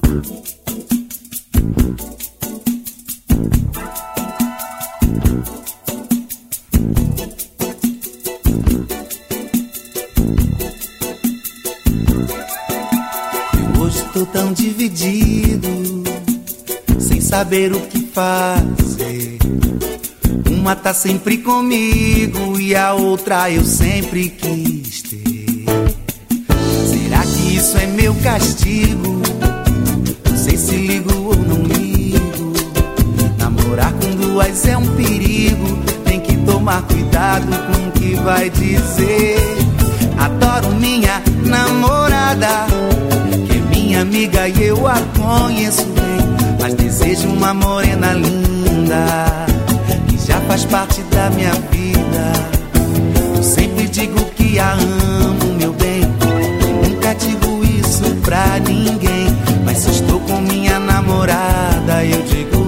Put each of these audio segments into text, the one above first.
Hoje tô tão dividido, sem saber o que fazer. Uma tá sempre comigo e a outra eu sempre quis ter. Será que isso é meu castigo? Não sei se ligo ou não ligo. Namorar com duas é um perigo. Tem que tomar cuidado com o que vai dizer. Adoro minha namorada, que é minha amiga e eu a conheço bem. Mas desejo uma morena linda, que já faz parte da minha vida. Eu sempre digo que a amo, meu bem, e nunca digo isso pra ninguém. Mas se estou com minha namorada, eu digo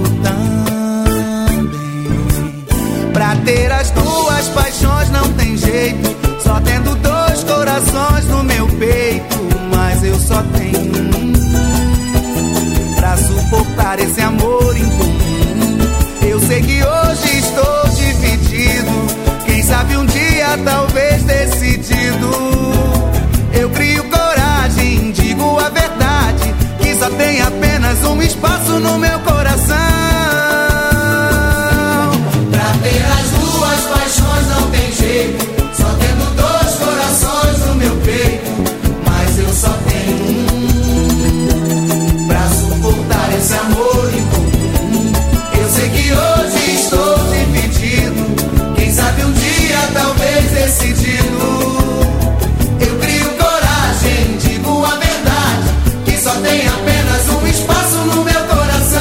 também. Pra ter as duas paixões não tem jeito, só tendo dois corações no meu peito. Mas eu só tenho um pra suportar esse amor incomum. Eu sei que hoje estou dividido, quem sabe um dia talvez decidido. Eu crio coragem, digo a verdade, que só tem apenas um espaço no meu coração. Pra ter as duas paixões não tem jeito, só tendo dois corações no meu peito. Mas eu só tenho um pra suportar esse amor incomum. Eu sei que hoje estou dividido, quem sabe um dia talvez decidido. Eu crio coragem, digo a verdade, que só tem apenas um espaço no meu coração.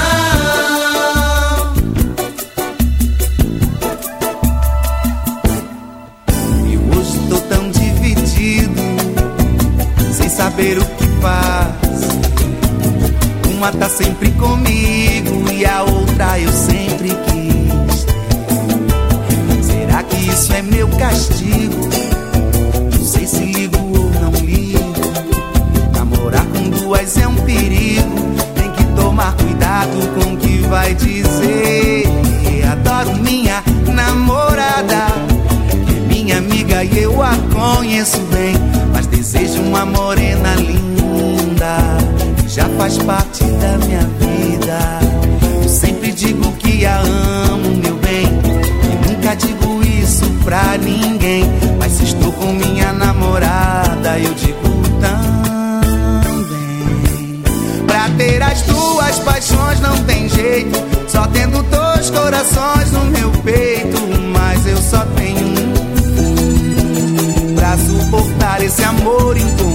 E hoje estou tão dividido, sem saber o que faço. Uma tá sempre comigo e a outra eu sempre quis ter. Será que isso é meu castigo? Não sei se ligo ou não ligo. Namorar com duas é um perigo, tem que tomar cuidado com o que vai dizer. Adoro minha namorada, que é minha amiga e eu a conheço bem. Mas desejo uma morena linda, que já faz parte da minha vida. Eu sempre digo que a amo, meu bem, e nunca digo isso pra ninguém. Mas se estou com minha namorada, eu digo também. Pra ter as duas paixões não tem jeito, só tendo dois corações no meu peito. Mas eu só tenho um pra suportar esse amor incomum.